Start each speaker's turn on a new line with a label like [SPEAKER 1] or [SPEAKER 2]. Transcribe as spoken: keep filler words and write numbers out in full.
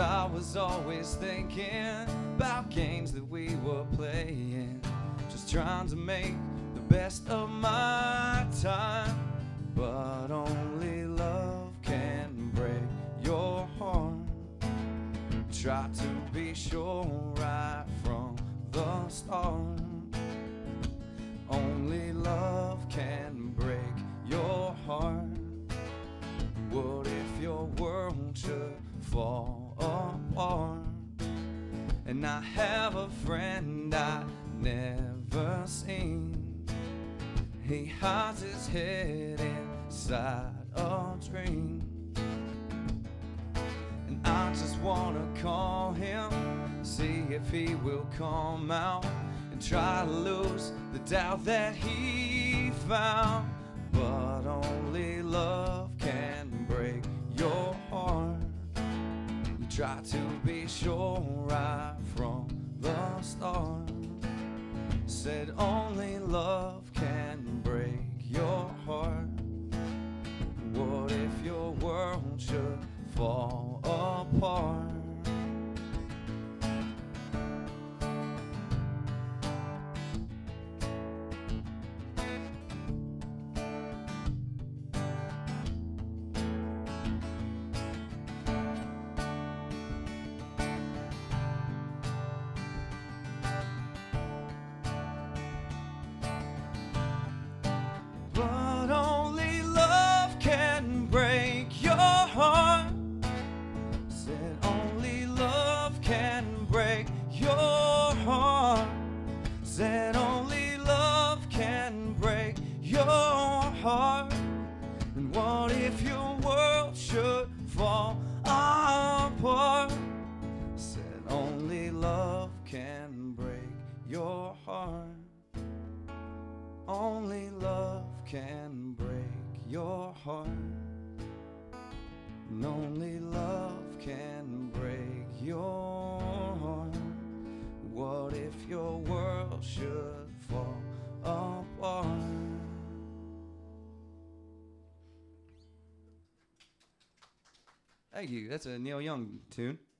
[SPEAKER 1] I was always thinking about games that we were playing, just trying to make the best of my time. But only love can break your heart. Try to be sure right from the start. Only love can break your heart. What if your world should fall apart? And I have a friend I never seen. He hides his head inside a dream. And I just wanna call him, see if he will come out and try to lose the doubt that he found. But only love can break your heart. Try to be sure right from the start. Said only love can break your heart. What if your world should fall apart? But only love can break your heart. Said only love can break your heart. Said only love can break your heart. And what if your world should fall apart? Said only love can break your heart. Only love can break your heart. And only love can break your heart. What if your world should fall apart? Thank you. That's a Neil Young tune.